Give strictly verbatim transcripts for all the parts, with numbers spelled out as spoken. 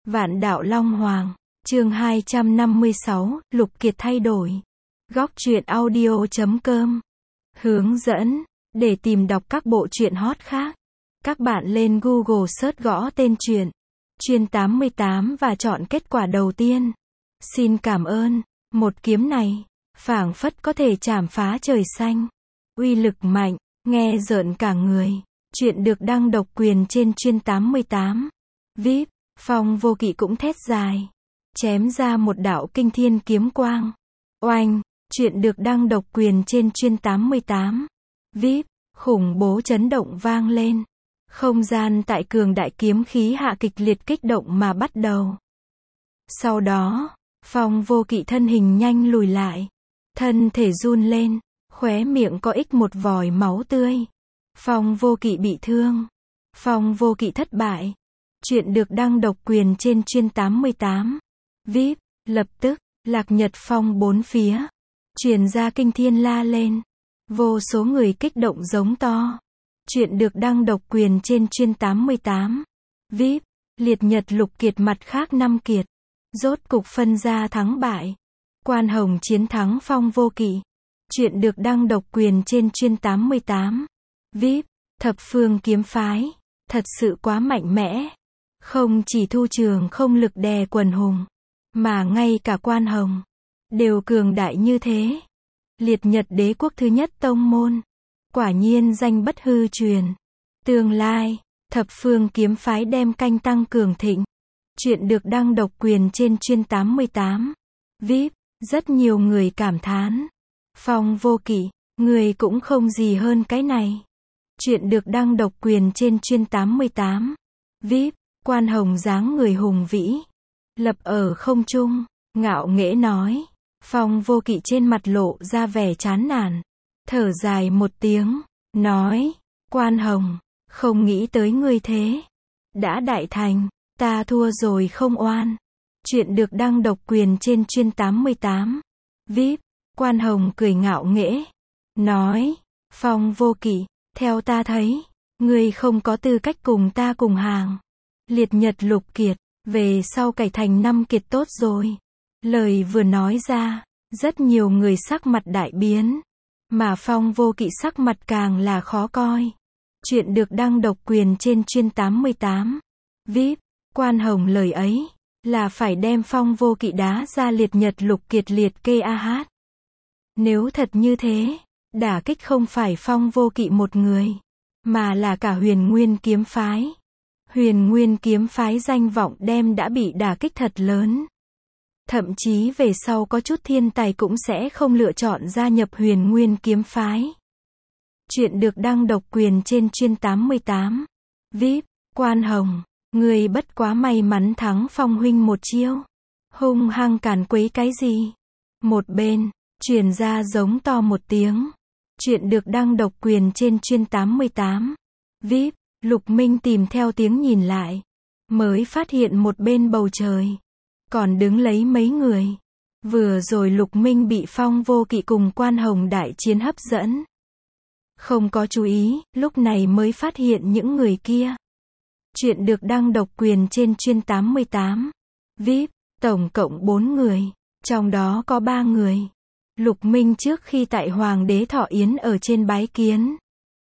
Vạn đạo Long Hoàng, chương hai trăm năm mươi sáu, Lục Kiệt thay đổi. Góc truyện audio chấm com. Hướng dẫn, để tìm đọc các bộ truyện hot khác. Các bạn lên Google search gõ tên truyện, Truyện tám mươi tám và chọn kết quả đầu tiên. Xin cảm ơn, một kiếm này, phảng phất có thể chảm phá trời xanh. Uy lực mạnh, nghe rợn cả người. Truyện được đăng độc quyền trên Truyện tám mươi tám. vê i pê, Phong Vô Kỵ cũng thét dài, chém ra một đạo kinh thiên kiếm quang. Oanh, truyện được đăng độc quyền trên Truyện tám mươi tám. vê i pê, khủng bố chấn động vang lên. Không gian tại cường đại kiếm khí hạ kịch liệt kích động mà bắt đầu. Sau đó, Phong Vô Kỵ thân hình nhanh lùi lại, thân thể run lên, khóe miệng có ích một vòi máu tươi. Phong Vô Kỵ bị thương. Phong Vô Kỵ thất bại. Truyện được đăng độc quyền trên Truyện tám mươi tám. vê i pê, lập tức, Lạc Nhật Phong bốn phía, truyền ra kinh thiên la lên. Vô số người kích động giống to. Truyện được đăng độc quyền trên Truyện tám mươi tám. vê i pê, Liệt Nhật Lục Kiệt mặt khác năm kiệt. Rốt cục phân ra thắng bại. Quan Hồng chiến thắng Phong Vô Kỵ. Truyện được đăng độc quyền trên Truyện tám mươi tám. vê i pê, Thập Phương Kiếm Phái, thật sự quá mạnh mẽ. Không chỉ Thu Trường không lực đè quần hùng, mà ngay cả Quan Hồng đều cường đại như thế. Liệt Nhật Đế quốc thứ nhất tông môn, quả nhiên danh bất hư truyền. Tương lai, Thập Phương Kiếm Phái đem canh tăng cường thịnh. Truyện được đăng độc quyền trên Truyện tám mươi tám. vê i pê, rất nhiều người cảm thán. Phong Vô Kỵ, người cũng không gì hơn cái này. Truyện được đăng độc quyền trên Truyện tám mươi tám. vê i pê, Quan Hồng dáng người hùng vĩ, lập ở không trung, ngạo nghễ nói. Phong Vô Kỵ trên mặt lộ ra vẻ chán nản, thở dài một tiếng, nói, Quan Hồng, không nghĩ tới ngươi thế. Đã đại thành, ta thua rồi không oan. Truyện được đăng độc quyền trên Truyện tám mươi tám. vê i pê, Quan Hồng cười ngạo nghễ, nói, Phong Vô Kỵ, theo ta thấy, ngươi không có tư cách cùng ta cùng hàng. Liệt Nhật Lục Kiệt, về sau cải thành năm kiệt tốt rồi. Lời vừa nói ra, rất nhiều người sắc mặt đại biến, mà Phong Vô Kỵ sắc mặt càng là khó coi. Truyện được đăng độc quyền trên Truyện tám mươi tám. vê i pê, Quan Hồng lời ấy, là phải đem Phong Vô Kỵ đá ra Liệt Nhật Lục Kiệt liệt kê a hát. Nếu thật như thế, đả kích không phải Phong Vô Kỵ một người, mà là cả Huyền Nguyên Kiếm Phái. Huyền Nguyên Kiếm Phái danh vọng đem đã bị đả kích thật lớn. Thậm chí về sau có chút thiên tài cũng sẽ không lựa chọn gia nhập Huyền Nguyên Kiếm Phái. Truyện được đăng độc quyền trên Truyện tám mươi tám. vê i pê, Quan Hồng, người bất quá may mắn thắng Phong huynh một chiêu. Hung hăng càn quấy cái gì? Một bên, truyền ra giống to một tiếng. Truyện được đăng độc quyền trên Truyện tám mươi tám. vê i pê, Lục Minh tìm theo tiếng nhìn lại, mới phát hiện một bên bầu trời còn đứng lấy mấy người. Vừa rồi Lục Minh bị Phong Vô Kỵ cùng Quan Hồng đại chiến hấp dẫn, không có chú ý, lúc này mới phát hiện những người kia. Truyện được đăng độc quyền trên Truyện tám mươi tám. vê i pê, tổng cộng bốn người, trong đó có ba người. Lục Minh trước khi tại Hoàng đế Thọ Yến ở trên bái kiến.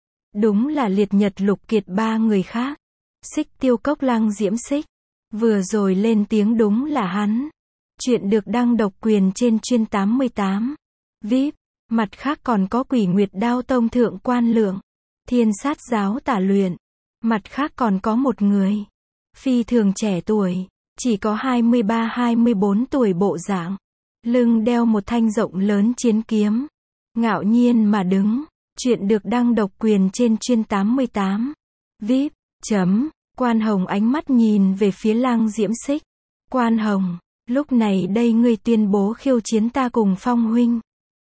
Đúng là Liệt Nhật Lục Kiệt ba người khác. Xích Tiêu Cốc Lăng Diễm Xích, vừa rồi lên tiếng đúng là hắn. Truyện được đăng độc quyền trên Truyện tám mươi tám. vê i pê, mặt khác còn có Quỷ Nguyệt Đao Tông Thượng Quan Lượng, Thiên Sát Giáo Tả Luyện. Mặt khác còn có một người, phi thường trẻ tuổi, chỉ có hai mươi ba hai mươi bốn tuổi bộ dạng, lưng đeo một thanh rộng lớn chiến kiếm, ngạo nhiên mà đứng. Truyện được đăng độc quyền trên Truyện tám mươi tám. vê i pê, chấm, Quan Hồng ánh mắt nhìn về phía Lăng Diễm Xích. Quan Hồng, lúc này đây ngươi tuyên bố khiêu chiến ta cùng Phong huynh.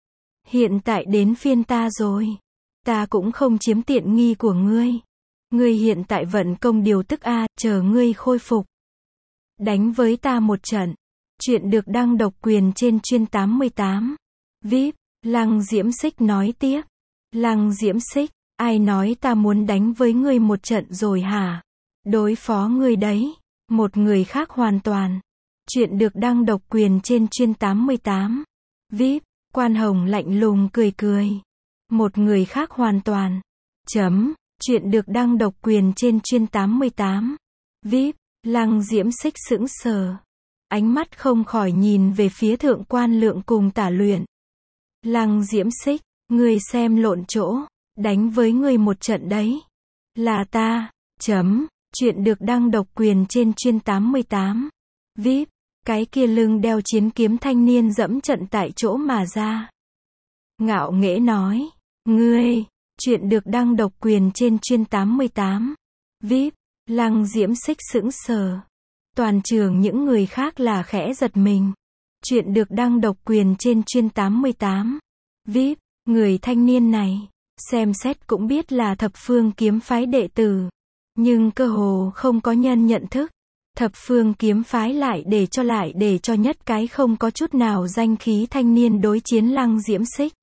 Hiện tại đến phiên ta rồi. Ta cũng không chiếm tiện nghi của ngươi. Ngươi hiện tại vận công điều tức a, chờ ngươi khôi phục, đánh với ta một trận. Truyện được đăng độc quyền trên Truyện tám mươi tám. vê i pê, Lăng Diễm Xích nói tiếp. Lăng Diễm Xích, ai nói ta muốn đánh với ngươi một trận rồi hả? Đối phó ngươi đấy. Một người khác hoàn toàn. Chuyện được đăng độc quyền trên chuyên tám mươi tám. vê i pê, Quan Hồng lạnh lùng cười cười. Một người khác hoàn toàn. Chấm. Chuyện được đăng độc quyền trên chuyên tám mươi tám. vê i pê, Lăng Diễm Xích sững sờ. Ánh mắt không khỏi nhìn về phía Thượng Quan Lượng cùng Tả Luyện. Lăng Diễm Xích, ngươi xem lộn chỗ, đánh với ngươi một trận đấy. Là ta. Chấm. Chuyện được đăng độc quyền trên chuyên tám mươi tám. vê i pê, Cái kia lưng đeo chiến kiếm thanh niên dẫm trận tại chỗ mà ra. Ngạo nghễ nói. Ngươi. Chuyện được đăng độc quyền trên chuyên tám mươi tám. vê i pê, Lăng Diễm Xích sững sờ. Toàn trường những người khác là khẽ giật mình. Chuyện được đăng độc quyền trên chuyên tám mươi tám. vê i pê, Người thanh niên này, xem xét cũng biết là Thập Phương Kiếm Phái đệ tử. Nhưng cơ hồ không có nhân nhận thức. Thập Phương Kiếm Phái lại để cho lại để cho nhất cái không có chút nào danh khí thanh niên đối chiến Lăng Diễm Xích.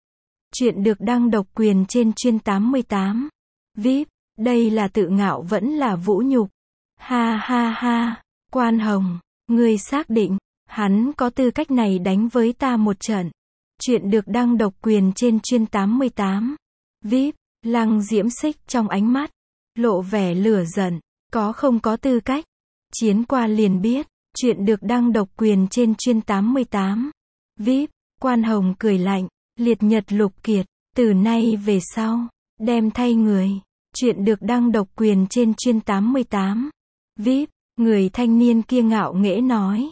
Chuyện được đăng độc quyền trên chuyên tám mươi tám. vê i pê, Đây là tự ngạo vẫn là vũ nhục. Ha ha ha. Quan Hồng, ngươi xác định, hắn có tư cách này đánh với ta một trận. Chuyện được đăng độc quyền trên chuyên tám mươi tám. vê i pê, Lăng Diễm Xích trong ánh mắt lộ vẻ lửa giận. Có không có tư cách. Chiến qua liền biết. Chuyện được đăng độc quyền trên chuyên tám mươi tám. vê i pê, Quan Hồng cười lạnh. Liệt Nhật Lục Kiệt, từ nay về sau, đem thay người. Chuyện được đăng độc quyền trên chuyên tám mươi tám. vê i pê, Người thanh niên kia ngạo nghễ nói.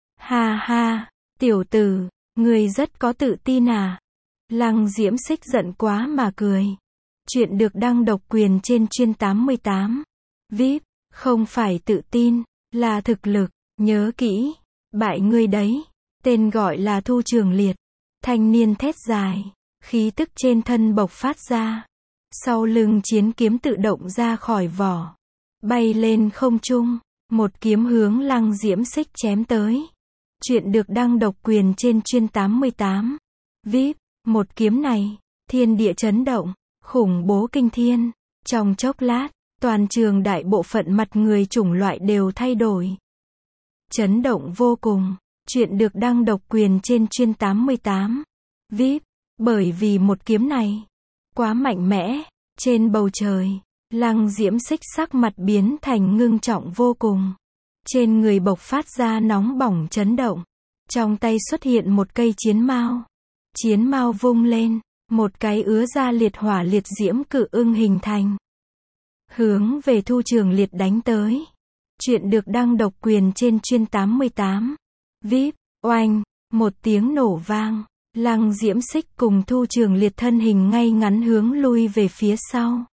Ha ha, tiểu tử, ngươi rất có tự tin à? Lăng Diễm Xích giận quá mà cười. Chuyện được đăng độc quyền trên chuyên tám mươi tám. vê i pê, Không phải tự tin, là thực lực. Nhớ kỹ, bại ngươi đấy. Tên gọi là Thu Trường Liệt. Thanh niên thét dài, khí tức trên thân bộc phát ra. Sau lưng chiến kiếm tự động ra khỏi vỏ, bay lên không trung, một kiếm hướng Lăng Diễm Xích chém tới. Chuyện được đăng độc quyền trên chuyên tám mươi tám. vê i pê, Một kiếm này, thiên địa chấn động, khủng bố kinh thiên. Trong chốc lát, toàn trường đại bộ phận mặt người chủng loại đều thay đổi. Chấn động vô cùng. Chuyện được đăng độc quyền trên chuyên tám mươi tám. vê i pê, Bởi vì một kiếm này quá mạnh mẽ. Trên bầu trời, Lăng Diễm Xích sắc mặt biến thành ngưng trọng vô cùng. Trên người bộc phát ra nóng bỏng chấn động. Trong tay xuất hiện một cây chiến mao. Chiến mao vung lên, một cái ứa ra liệt hỏa liệt diễm cự ưng hình thành. Hướng về Thu Trường Liệt đánh tới. Chuyện được đăng độc quyền trên chuyên tám mươi tám. vê i pê, Oanh, một tiếng nổ vang. Lăng Diễm Xích cùng Thu Trường Liệt thân hình ngay ngắn hướng lui về phía sau.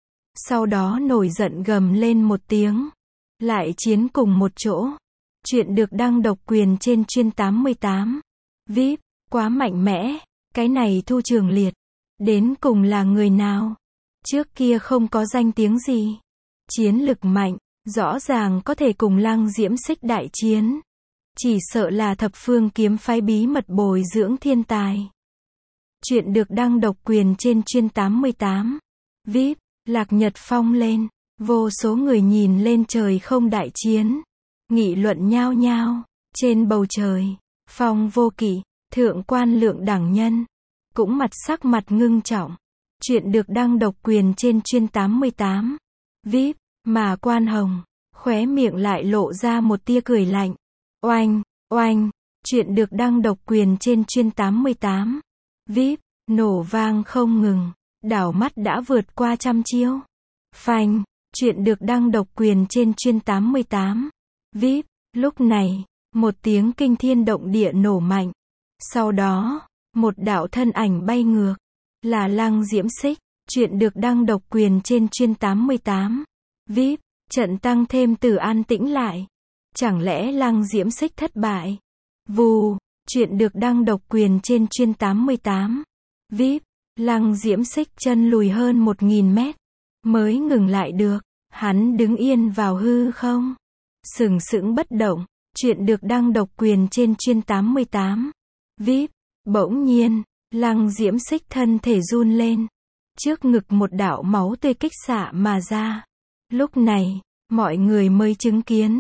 Sau đó nổi giận gầm lên một tiếng. Lại chiến cùng một chỗ. Chuyện được đăng độc quyền trên chuyên tám mươi tám. vê i pê, Quá mạnh mẽ. Cái này Thu Trường Liệt, đến cùng là người nào? Trước kia không có danh tiếng gì. Chiến lực mạnh, rõ ràng có thể cùng Lăng Diễm Xích đại chiến. Chỉ sợ là Thập Phương Kiếm Phái bí mật bồi dưỡng thiên tài. Chuyện được đăng độc quyền trên chuyên tám mươi tám. vê i pê, Lạc Nhật Phong lên. Vô số người nhìn lên trời không đại chiến. Nghị luận nhao nhao. Trên bầu trời, Phong Vô Kỵ, Thượng Quan Lượng đẳng nhân, cũng mặt sắc mặt ngưng trọng. Chuyện được đăng độc quyền trên chuyên tám mươi tám. vê i pê, Mà Quan Hồng, khóe miệng lại lộ ra một tia cười lạnh. Oanh, oanh, chuyện được đăng độc quyền trên chuyên tám mươi tám. vê i pê, Nổ vang không ngừng, đảo mắt đã vượt qua trăm chiêu. Phanh, chuyện được đăng độc quyền trên chuyên tám mươi tám. vê i pê, Lúc này, một tiếng kinh thiên động địa nổ mạnh. Sau đó, một đạo thân ảnh bay ngược. Là Lăng Diễm Xích. Chuyện được đăng độc quyền trên chuyên tám mươi tám. vê i pê, Trận tăng thêm từ an tĩnh lại. Chẳng lẽ Lăng Diễm Xích thất bại? Vù, chuyện được đăng độc quyền trên chuyên tám mươi tám. vê i pê, Lăng Diễm Xích chân lùi hơn một nghìn mét. Mới ngừng lại được. Hắn đứng yên vào hư không. Sừng sững bất động. Chuyện được đăng độc quyền trên chuyên tám mươi tám. vê i pê, Bỗng nhiên, Lăng Diễm Xích thân thể run lên. Trước ngực một đạo máu tươi kích xạ mà ra. Lúc này, mọi người mới chứng kiến.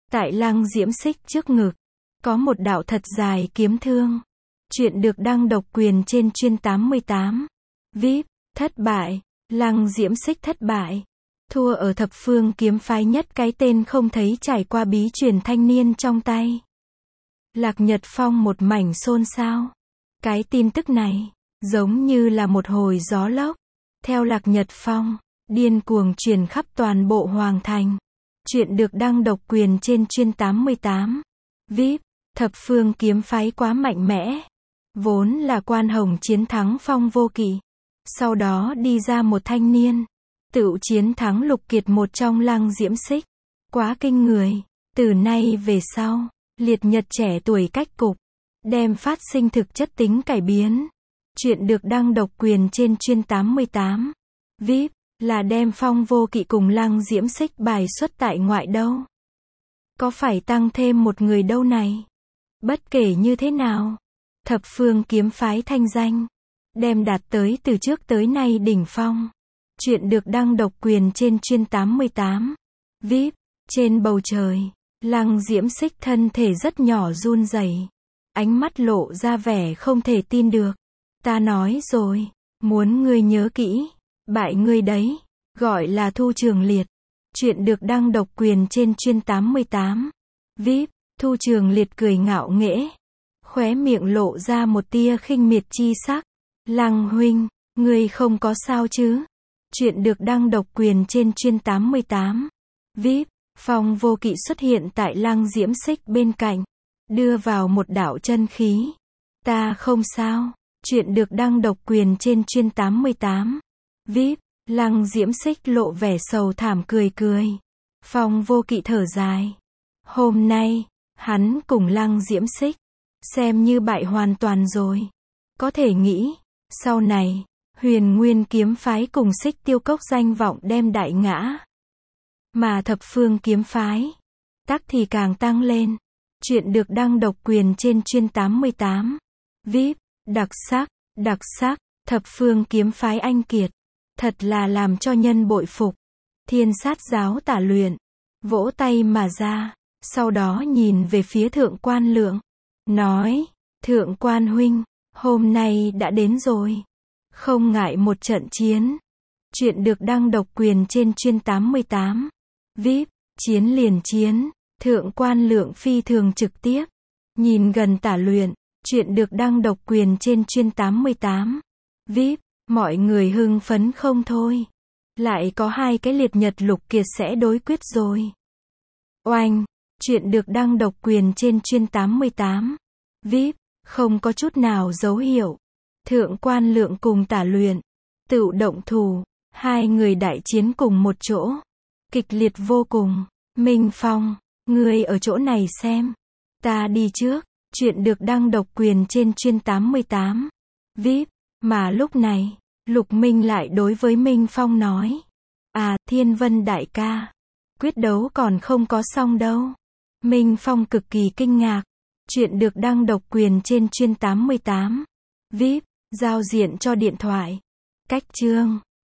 Tại Lăng Diễm Xích trước ngực, có một đạo thật dài kiếm thương. Chuyện được đăng độc quyền trên chuyên tám mươi tám. vê i pê, thất bại. Lăng Diễm Xích thất bại. Thua ở thập phương kiếm phái nhất cái tên không thấy trải qua bí truyền thanh niên trong tay. Lạc Nhật Phong một mảnh xôn xao. Cái tin tức này, giống như là một hồi gió lốc. Theo Lạc Nhật Phong, điên cuồng truyền khắp toàn bộ Hoàng Thành. Chuyện được đăng độc quyền trên chuyên tám mươi tám. vê i pê, thập phương kiếm phái quá mạnh mẽ. Vốn là Quan Hồng chiến thắng Phong Vô Kỵ. Sau đó đi ra một thanh niên. Tựu chiến thắng Lục Kiệt một trong Lăng Diễm Xích. Quá kinh người. Từ nay về sau, liệt nhật trẻ tuổi cách cục. Đem phát sinh thực chất tính cải biến. Chuyện được đăng độc quyền trên chuyên tám mươi tám. vê i pê, là đem Phong Vô Kỵ cùng Lăng Diễm Xích bài xuất tại ngoại đâu. Có phải tăng thêm một người đâu này? Bất kể như thế nào, thập phương kiếm phái thanh danh, đem đạt tới từ trước tới nay đỉnh phong. Chuyện được đăng độc quyền trên chuyên tám mươi tám. vê i pê, trên bầu trời, Lăng Diễm Xích thân thể rất nhỏ run rẩy, ánh mắt lộ ra vẻ không thể tin được. Ta nói rồi, muốn ngươi nhớ kỹ, bại ngươi đấy, gọi là Thu Trường Liệt. Chuyện được đăng độc quyền trên chuyên tám mươi tám. vê i pê, Thu Trường Liệt cười ngạo nghễ, khóe miệng lộ ra một tia khinh miệt chi sắc. Lăng huynh, ngươi không có sao chứ? Chuyện được đăng độc quyền trên chuyên tám mươi tám. vê i pê, Phong Vô Kỵ xuất hiện tại Lăng Diễm Xích bên cạnh, đưa vào một đạo chân khí. Ta không sao. Chuyện được đăng độc quyền trên chuyên tám mươi tám. vê i pê, Lăng Diễm Xích lộ vẻ sầu thảm cười cười. Phong Vô Kỵ thở dài. Hôm nay, hắn cùng Lăng Diễm Xích, xem như bại hoàn toàn rồi. Có thể nghĩ, sau này, Huyền Nguyên kiếm phái cùng Xích Tiêu Cốc danh vọng đem đại ngã. Mà thập phương kiếm phái, tắc thì càng tăng lên. Chuyện được đăng độc quyền trên chuyên tám mươi tám. vê i pê, đặc sắc, đặc sắc, thập phương kiếm phái anh kiệt. Thật là làm cho nhân bội phục. Thiên Sát Giáo Tả Luyện, vỗ tay mà ra, sau đó nhìn về phía Thượng Quan Lượng, nói, Thượng Quan huynh, hôm nay đã đến rồi. Không ngại một trận chiến. Chuyện được đăng độc quyền trên chuyên tám mươi tám. vê i pê, chiến liền chiến. Thượng Quan Lượng phi thường trực tiếp. Nhìn gần Tả Luyện. Chuyện được đăng độc quyền trên chuyên tám mươi tám. vê i pê, mọi người hưng phấn không thôi. Lại có hai cái liệt nhật Lục Kiệt sẽ đối quyết rồi. Oanh, chuyện được đăng độc quyền trên chuyên tám mươi tám. vê i pê, không có chút nào dấu hiệu. Thượng Quan Lượng cùng Tả Luyện, tự động thủ, hai người đại chiến cùng một chỗ. Kịch liệt vô cùng. Minh Phong, ngươi ở chỗ này xem. Ta đi trước. Chuyện được đăng độc quyền trên chuyên tám mươi tám. vê i pê, mà lúc này, Lục Minh lại đối với Minh Phong nói. À, Thiên Vân đại ca, quyết đấu còn không có xong đâu. Minh Phong cực kỳ kinh ngạc. Chuyện được đăng độc quyền trên chuyên tám mươi tám. vê i pê, giao diện cho điện thoại. Cách chương